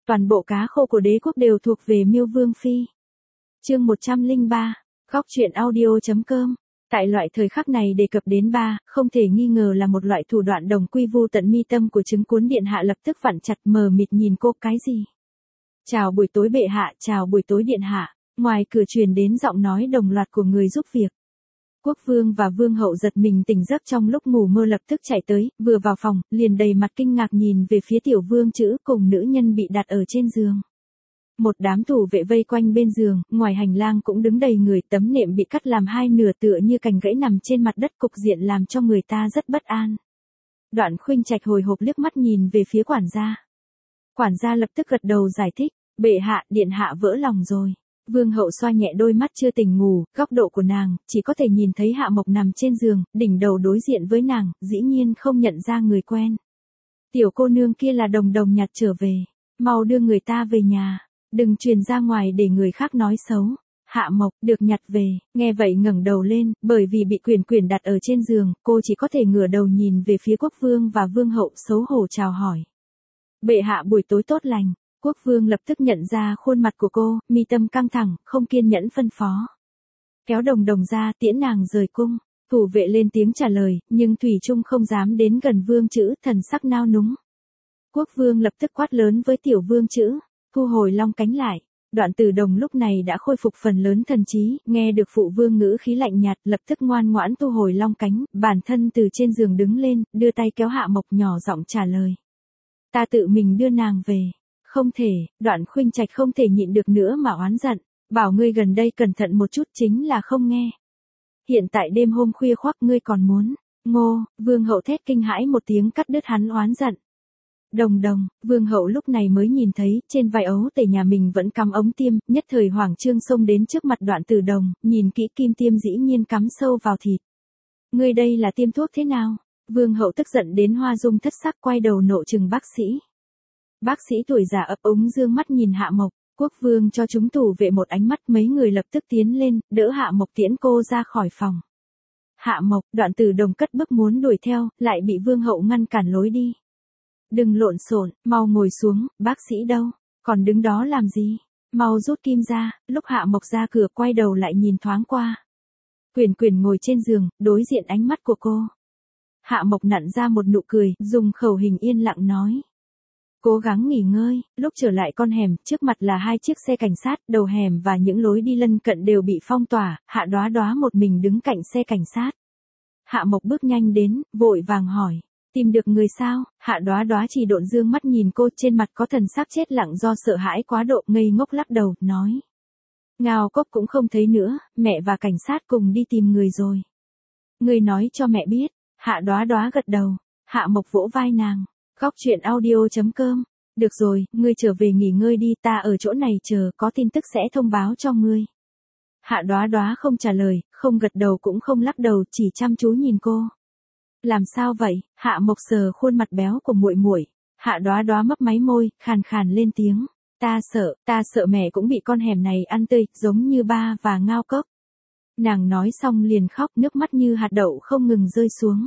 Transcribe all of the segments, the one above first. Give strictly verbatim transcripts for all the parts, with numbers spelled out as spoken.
Toàn bộ cá khô của đế quốc đều thuộc về Miêu Vương Phi. Chương một trăm lẻ ba, Góc truyện audio chấm com. Tại loại thời khắc này đề cập đến ba, không thể nghi ngờ là một loại thủ đoạn đồng quy vu tận mi tâm của trứng cuốn điện hạ lập tức vặn chặt mờ mịt nhìn cô cái gì. Chào buổi tối bệ hạ, chào buổi tối điện hạ, ngoài cửa truyền đến giọng nói đồng loạt của người giúp việc. Quốc vương và vương hậu giật mình tỉnh giấc trong lúc ngủ mơ lập tức chạy tới, vừa vào phòng, liền đầy mặt kinh ngạc nhìn về phía tiểu vương chữ cùng nữ nhân bị đặt ở trên giường. Một đám thủ vệ vây quanh bên giường, ngoài hành lang cũng đứng đầy người, tấm nệm bị cắt làm hai nửa tựa như cành gãy nằm trên mặt đất, cục diện làm cho người ta rất bất an. Đoạn Khuynh Trạch hồi hộp liếc mắt nhìn về phía quản gia. Quản gia lập tức gật đầu giải thích, bệ hạ, điện hạ vỡ lòng rồi. Vương hậu xoa nhẹ đôi mắt chưa tỉnh ngủ, góc độ của nàng, chỉ có thể nhìn thấy Hạ Mộc nằm trên giường, đỉnh đầu đối diện với nàng, dĩ nhiên không nhận ra người quen. Tiểu cô nương kia là Đồng Đồng nhặt trở về, mau đưa người ta về nhà, đừng truyền ra ngoài để người khác nói xấu. Hạ Mộc, được nhặt về, nghe vậy ngẩng đầu lên, bởi vì bị Quyền Quyền đặt ở trên giường, cô chỉ có thể ngửa đầu nhìn về phía quốc vương và vương hậu xấu hổ chào hỏi. Bệ hạ buổi tối tốt lành. Quốc vương lập tức nhận ra khuôn mặt của cô, mi tâm căng thẳng, không kiên nhẫn phân phó. Kéo Đồng Đồng ra, tiễn nàng rời cung. Thủ vệ lên tiếng trả lời, nhưng thủy chung không dám đến gần vương chữ, thần sắc nao núng. Quốc vương lập tức quát lớn với tiểu vương chữ, thu hồi long cánh lại. Đoạn Tử Đồng lúc này đã khôi phục phần lớn thần trí, nghe được phụ vương ngữ khí lạnh nhạt, lập tức ngoan ngoãn thu hồi long cánh, bản thân từ trên giường đứng lên, đưa tay kéo Hạ Mộc nhỏ giọng trả lời. Ta tự mình đưa nàng về. Không thể, Đoạn Khuynh Trạch không thể nhịn được nữa mà oán giận, bảo ngươi gần đây cẩn thận một chút chính là không nghe. Hiện tại đêm hôm khuya khoác ngươi còn muốn, ngô, vương hậu thét kinh hãi một tiếng cắt đứt hắn oán giận. Đồng Đồng, vương hậu lúc này mới nhìn thấy, trên vai ấu tể nhà mình vẫn cắm ống tiêm, nhất thời Hoàng Trương xông đến trước mặt Đoạn Tử Đồng, nhìn kỹ kim tiêm dĩ nhiên cắm sâu vào thịt. Ngươi đây là tiêm thuốc thế nào? Vương hậu tức giận đến hoa dung thất sắc quay đầu nộ trừng bác sĩ. Bác sĩ tuổi già ấp úng dương mắt nhìn Hạ Mộc, quốc vương cho chúng thủ vệ một ánh mắt, mấy người lập tức tiến lên, đỡ Hạ Mộc tiễn cô ra khỏi phòng. Hạ Mộc, Đoạn Tử Đồng cất bước muốn đuổi theo, lại bị vương hậu ngăn cản lối đi. Đừng lộn xộn, mau ngồi xuống, bác sĩ đâu, còn đứng đó làm gì, mau rút kim ra. Lúc Hạ Mộc ra cửa quay đầu lại nhìn thoáng qua. Quyền Quyền ngồi trên giường, đối diện ánh mắt của cô. Hạ Mộc nặn ra một nụ cười, dùng khẩu hình yên lặng nói. Cố gắng nghỉ ngơi. Lúc trở lại con hẻm, trước mặt là hai chiếc xe cảnh sát, đầu hẻm và những lối đi lân cận đều bị phong tỏa, Hạ Đoá Đoá một mình đứng cạnh xe cảnh sát. Hạ Mộc bước nhanh đến, vội vàng hỏi, tìm được người sao? Hạ Đoá Đoá chỉ độn dương mắt nhìn cô, trên mặt có thần sắc chết lặng do sợ hãi quá độ, ngây ngốc lắc đầu, nói. Ngao Cốc cũng không thấy nữa, mẹ và cảnh sát cùng đi tìm người rồi. Người nói cho mẹ biết. Hạ Đoá Đoá gật đầu. Hạ Mộc vỗ vai nàng. Góc truyện audio chấm com. Được rồi, ngươi trở về nghỉ ngơi đi, ta ở chỗ này chờ, có tin tức sẽ thông báo cho ngươi. Hạ Đoá Đoá không trả lời, không gật đầu cũng không lắc đầu, chỉ chăm chú nhìn cô. Làm sao vậy? Hạ Mộc sờ khuôn mặt béo của muội muội. Hạ Đoá Đoá mấp máy môi, khàn khàn lên tiếng. Ta sợ, ta sợ mẹ cũng bị con hẻm này ăn tươi, giống như ba và Ngao Cốc. Nàng nói xong liền khóc, nước mắt như hạt đậu không ngừng rơi xuống.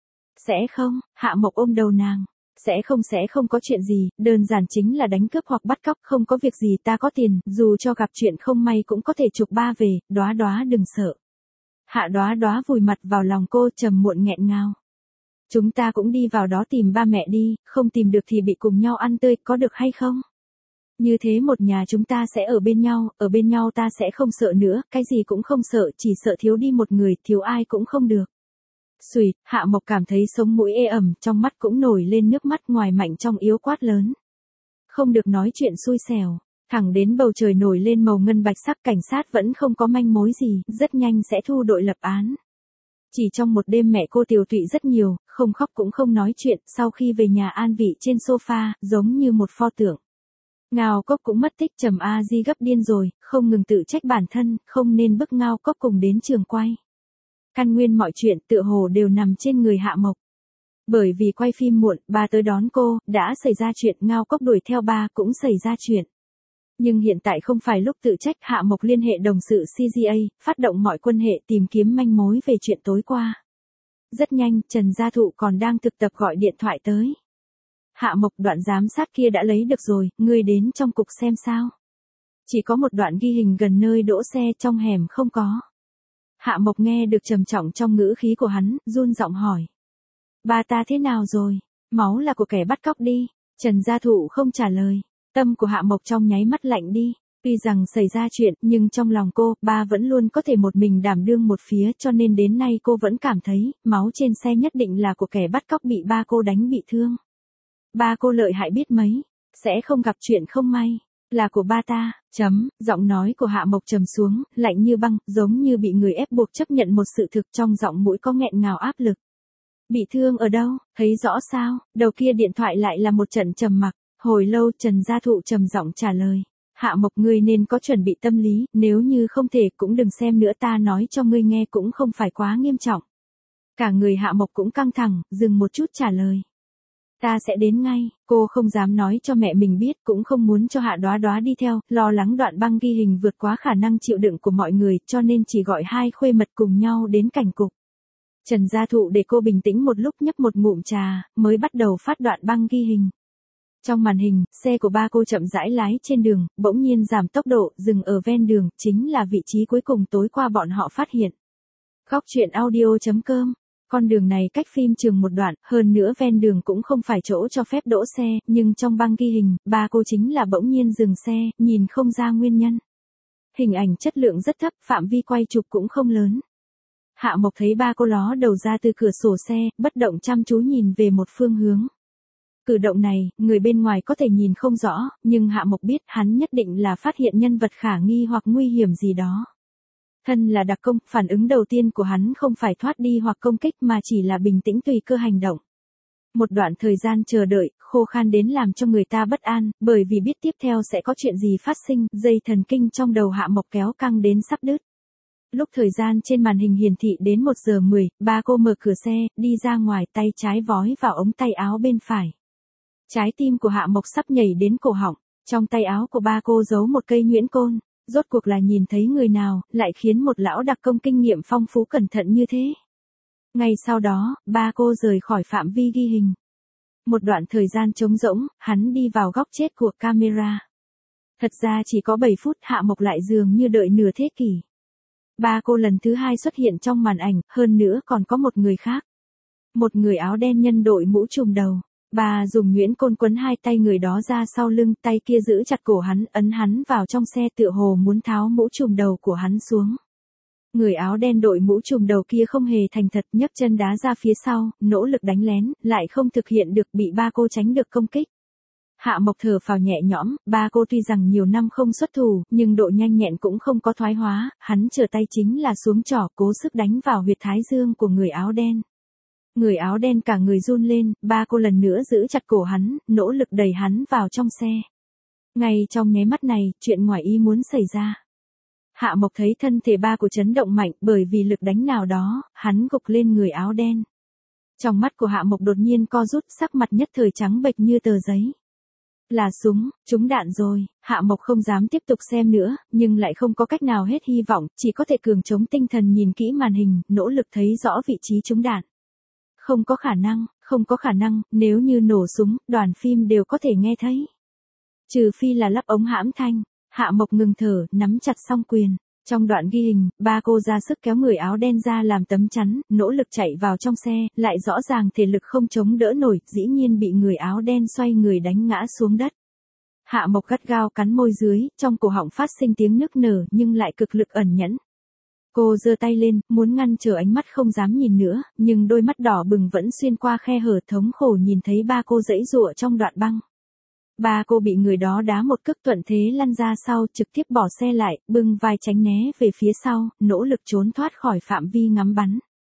Sẽ không, Hạ Mộc ôm đầu nàng. Sẽ không sẽ không có chuyện gì, đơn giản chính là đánh cướp hoặc bắt cóc, không có việc gì, ta có tiền, dù cho gặp chuyện không may cũng có thể chuộc ba về, Đoá Đoá đừng sợ. Hạ Đoá Đoá vùi mặt vào lòng cô, trầm muộn nghẹn ngào. Chúng ta cũng đi vào đó tìm ba mẹ đi, không tìm được thì bị cùng nhau ăn tươi, có được hay không? Như thế một nhà chúng ta sẽ ở bên nhau, ở bên nhau ta sẽ không sợ nữa, cái gì cũng không sợ, chỉ sợ thiếu đi một người, thiếu ai cũng không được. Xùi, Hạ Mộc cảm thấy sống mũi ê ẩm, trong mắt cũng nổi lên nước mắt, ngoài mạnh trong yếu quát lớn. Không được nói chuyện xui xẻo, thẳng đến bầu trời nổi lên màu ngân bạch sắc, cảnh sát vẫn không có manh mối gì, rất nhanh sẽ thu đội lập án. Chỉ trong một đêm mẹ cô tiều tụy rất nhiều, không khóc cũng không nói chuyện, sau khi về nhà an vị trên sofa, giống như một pho tượng. Ngao Cốc cũng mất tích, Trầm A Di gấp điên rồi, không ngừng tự trách bản thân, không nên bức Ngao Cốc cùng đến trường quay. Căn nguyên mọi chuyện tựa hồ đều nằm trên người Hạ Mộc. Bởi vì quay phim muộn, ba tới đón cô, đã xảy ra chuyện, Ngao Cốc đuổi theo ba cũng xảy ra chuyện. Nhưng hiện tại không phải lúc tự trách, Hạ Mộc liên hệ đồng sự xê giê a, phát động mọi quân hệ tìm kiếm manh mối về chuyện tối qua. Rất nhanh, Trần Gia Thụ còn đang thực tập gọi điện thoại tới. Hạ Mộc, đoạn giám sát kia đã lấy được rồi, ngươi đến trong cục xem sao. Chỉ có một đoạn ghi hình gần nơi đỗ xe, trong hẻm không có. Hạ Mộc nghe được trầm trọng trong ngữ khí của hắn, run giọng hỏi. Ba ta thế nào rồi? Máu là của kẻ bắt cóc đi. Trần Gia Thụ không trả lời. Tâm của Hạ Mộc trong nháy mắt lạnh đi. Tuy rằng xảy ra chuyện, nhưng trong lòng cô, ba vẫn luôn có thể một mình đảm đương một phía, cho nên đến nay cô vẫn cảm thấy, máu trên xe nhất định là của kẻ bắt cóc bị ba cô đánh bị thương. Ba cô lợi hại biết mấy, sẽ không gặp chuyện không may. Là của ba ta, chấm, giọng nói của Hạ Mộc trầm xuống, lạnh như băng, giống như bị người ép buộc chấp nhận một sự thực, trong giọng mũi có nghẹn ngào áp lực. Bị thương ở đâu, thấy rõ sao? Đầu kia điện thoại lại là một trận trầm mặc. Hồi lâu Trần Gia Thụ trầm giọng trả lời. Hạ Mộc, ngươi nên có chuẩn bị tâm lý, nếu như không thể cũng đừng xem nữa, ta nói cho ngươi nghe cũng không phải quá nghiêm trọng. Cả người Hạ Mộc cũng căng thẳng, dừng một chút trả lời. Ta sẽ đến ngay. Cô không dám nói cho mẹ mình biết, cũng không muốn cho Hạ Đoá Đoá đi theo, lo lắng đoạn băng ghi hình vượt quá khả năng chịu đựng của mọi người, cho nên chỉ gọi hai khuê mật cùng nhau đến cảnh cục. Trần Gia Thụ để cô bình tĩnh một lúc, nhấp một ngụm trà, mới bắt đầu phát đoạn băng ghi hình. Trong màn hình, xe của ba cô chậm rãi lái trên đường, bỗng nhiên giảm tốc độ, dừng ở ven đường, chính là vị trí cuối cùng tối qua bọn họ phát hiện. Góc truyện audio chấm com. Con đường này cách phim trường một đoạn, hơn nữa ven đường cũng không phải chỗ cho phép đỗ xe, nhưng trong băng ghi hình, ba cô chính là bỗng nhiên dừng xe, nhìn không ra nguyên nhân. Hình ảnh chất lượng rất thấp, phạm vi quay chụp cũng không lớn. Hạ Mộc thấy ba cô ló đầu ra từ cửa sổ xe, bất động chăm chú nhìn về một phương hướng. Cử động này, người bên ngoài có thể nhìn không rõ, nhưng Hạ Mộc biết hắn nhất định là phát hiện nhân vật khả nghi hoặc nguy hiểm gì đó. Thân là đặc công, phản ứng đầu tiên của hắn không phải thoát đi hoặc công kích mà chỉ là bình tĩnh tùy cơ hành động. Một đoạn thời gian chờ đợi, khô khan đến làm cho người ta bất an, bởi vì biết tiếp theo sẽ có chuyện gì phát sinh, dây thần kinh trong đầu Hạ Mộc kéo căng đến sắp đứt. Lúc thời gian trên màn hình hiển thị đến một giờ mười, ba cô mở cửa xe, đi ra ngoài, tay trái vói vào ống tay áo bên phải. Trái tim của Hạ Mộc sắp nhảy đến cổ họng, trong tay áo của ba cô giấu một cây nhuyễn côn, rốt cuộc là nhìn thấy người nào, lại khiến một lão đặc công kinh nghiệm phong phú cẩn thận như thế. Ngay sau đó, ba cô rời khỏi phạm vi ghi hình. Một đoạn thời gian trống rỗng, hắn đi vào góc chết của camera. Thật ra chỉ có bảy phút, Hạ Mộc lại dường như đợi nửa thế kỷ. Ba cô lần thứ hai xuất hiện trong màn ảnh, hơn nữa còn có một người khác. Một người áo đen nhân đội mũ trùm đầu. Bà dùng nhuyễn côn quấn hai tay người đó ra sau lưng, tay kia giữ chặt cổ hắn, ấn hắn vào trong xe, tựa hồ muốn tháo mũ trùm đầu của hắn xuống. Người áo đen đội mũ trùm đầu kia không hề thành thật, nhấc chân đá ra phía sau, nỗ lực đánh lén, lại không thực hiện được, bị ba cô tránh được công kích. Hạ Mộc thở phào nhẹ nhõm, ba cô tuy rằng nhiều năm không xuất thủ, nhưng độ nhanh nhẹn cũng không có thoái hóa, hắn trở tay chính là xuống trỏ, cố sức đánh vào huyệt thái dương của người áo đen. Người áo đen cả người run lên, ba cô lần nữa giữ chặt cổ hắn, nỗ lực đẩy hắn vào trong xe. Ngay trong nháy mắt này, chuyện ngoài ý muốn xảy ra. Hạ Mộc thấy thân thể ba cô chấn động mạnh, bởi vì lực đánh nào đó, hắn gục lên người áo đen. Trong mắt của Hạ Mộc đột nhiên co rút, sắc mặt nhất thời trắng bệch như tờ giấy. Là súng, trúng đạn rồi. Hạ Mộc không dám tiếp tục xem nữa, nhưng lại không có cách nào hết hy vọng, chỉ có thể cường chống tinh thần nhìn kỹ màn hình, nỗ lực thấy rõ vị trí trúng đạn. Không có khả năng, không có khả năng, nếu như nổ súng, đoàn phim đều có thể nghe thấy. Trừ phi là lắp ống hãm thanh. Hạ Mộc ngừng thở, nắm chặt song quyền. Trong đoạn ghi hình, ba cô ra sức kéo người áo đen ra làm tấm chắn, nỗ lực chạy vào trong xe, lại rõ ràng thể lực không chống đỡ nổi, dĩ nhiên bị người áo đen xoay người đánh ngã xuống đất. Hạ Mộc gắt gao cắn môi dưới, trong cổ họng phát sinh tiếng nức nở nhưng lại cực lực ẩn nhẫn. Cô giơ tay lên, muốn ngăn trở ánh mắt không dám nhìn nữa, nhưng đôi mắt đỏ bừng vẫn xuyên qua khe hở, thống khổ nhìn thấy ba cô giãy giụa trong đoạn băng. Ba cô bị người đó đá một cước, thuận thế lăn ra sau, trực tiếp bỏ xe lại, bưng vai tránh né về phía sau, nỗ lực trốn thoát khỏi phạm vi ngắm bắn.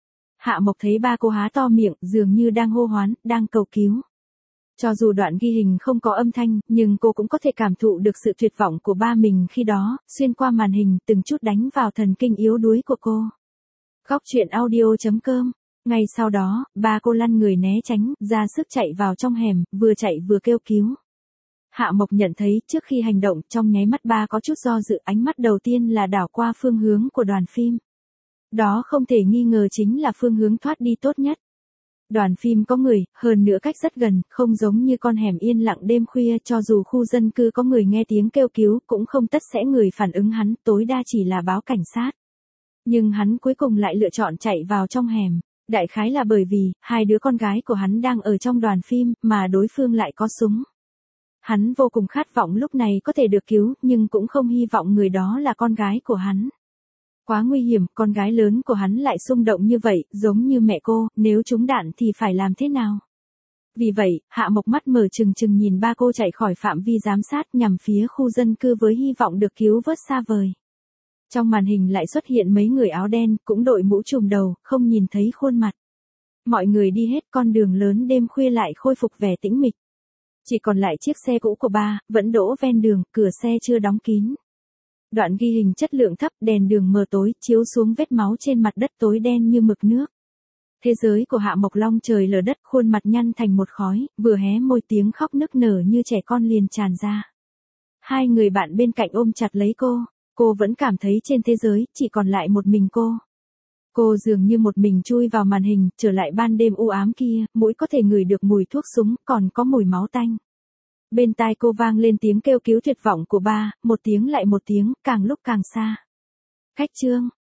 Hạ Mộc thấy ba cô há to miệng, dường như đang hô hoán, đang cầu cứu. Cho dù đoạn ghi hình không có âm thanh, nhưng cô cũng có thể cảm thụ được sự tuyệt vọng của ba mình khi đó, xuyên qua màn hình, từng chút đánh vào thần kinh yếu đuối của cô. Góc truyện audio chấm com. Ngay sau đó, ba cô lăn người né tránh, ra sức chạy vào trong hẻm, vừa chạy vừa kêu cứu. Hạ Mộc nhận thấy trước khi hành động, trong nháy mắt ba có chút do dự, ánh mắt đầu tiên là đảo qua phương hướng của đoàn phim. Đó không thể nghi ngờ chính là phương hướng thoát đi tốt nhất. Đoàn phim có người, hơn nữa cách rất gần, không giống như con hẻm yên lặng đêm khuya, cho dù khu dân cư có người nghe tiếng kêu cứu cũng không tất sẽ người phản ứng hắn, tối đa chỉ là báo cảnh sát. Nhưng hắn cuối cùng lại lựa chọn chạy vào trong hẻm, đại khái là bởi vì, hai đứa con gái của hắn đang ở trong đoàn phim, mà đối phương lại có súng. Hắn vô cùng khát vọng lúc này có thể được cứu, nhưng cũng không hy vọng người đó là con gái của hắn. Quá nguy hiểm, con gái lớn của hắn lại xung động như vậy, giống như mẹ cô, nếu trúng đạn thì phải làm thế nào? Vì vậy, Hạ Mộc mắt mở trừng trừng nhìn ba cô chạy khỏi phạm vi giám sát nhằm phía khu dân cư với hy vọng được cứu vớt xa vời. Trong màn hình lại xuất hiện mấy người áo đen, cũng đội mũ trùm đầu, không nhìn thấy khuôn mặt. Mọi người đi hết, con đường lớn đêm khuya lại khôi phục vẻ tĩnh mịch. Chỉ còn lại chiếc xe cũ của ba, vẫn đỗ ven đường, cửa xe chưa đóng kín. Đoạn ghi hình chất lượng thấp, đèn đường mờ tối, chiếu xuống vết máu trên mặt đất tối đen như mực nước. Thế giới của Hạ Mộc long trời lở đất, khuôn mặt nhăn thành một khói, vừa hé môi tiếng khóc nức nở như trẻ con liền tràn ra. Hai người bạn bên cạnh ôm chặt lấy cô, cô vẫn cảm thấy trên thế giới, chỉ còn lại một mình cô. Cô dường như một mình chui vào màn hình, trở lại ban đêm u ám kia, mũi có thể ngửi được mùi thuốc súng, còn có mùi máu tanh. Bên tai cô vang lên tiếng kêu cứu tuyệt vọng của ba, một tiếng lại một tiếng, càng lúc càng xa. Cách chương